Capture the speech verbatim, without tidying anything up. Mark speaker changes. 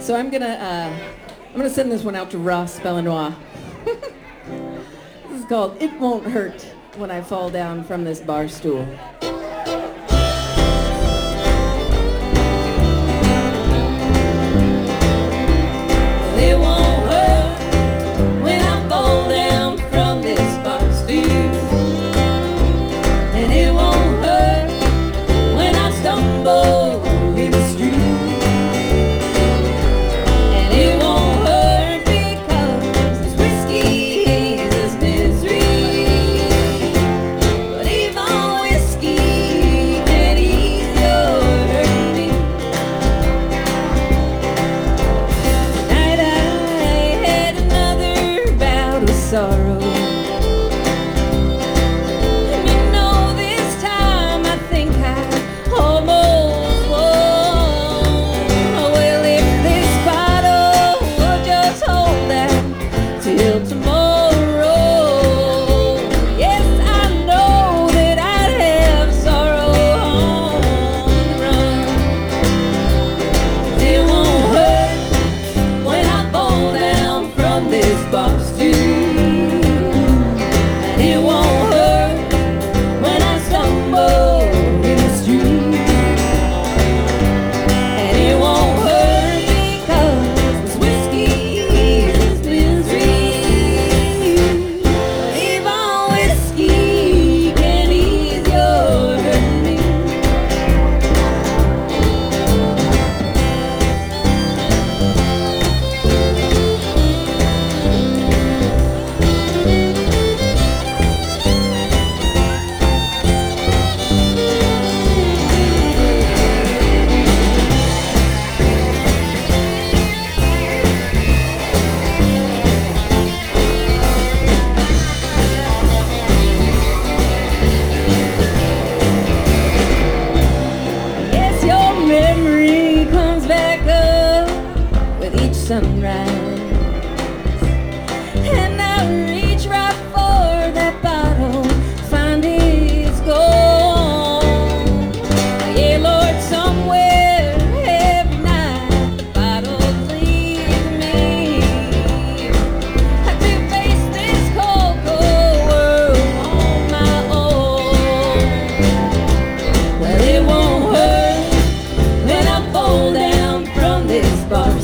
Speaker 1: So I'm gonna uh, I'm gonna send this one out to Ross Bellenois. This is called "It Won't Hurt When I Fall Down from This Bar Stool." It won't hurt when I fall down from this bar stool, and it won't hurt when I stumble in the street. Sorrow. And you know, this time I think I almost won. Well, if this bottle will just hold out till tomorrow, yes, I know that I'd have sorrow on the run. It won't hurt when I fall down from this bar stool. Sunrise, and I reach right for that bottle, find it's gone. Yeah, Lord, somewhere every night the bottle leaves me. I do face this cold, cold world on my own. Well, it won't hurt when I fall down from this bar.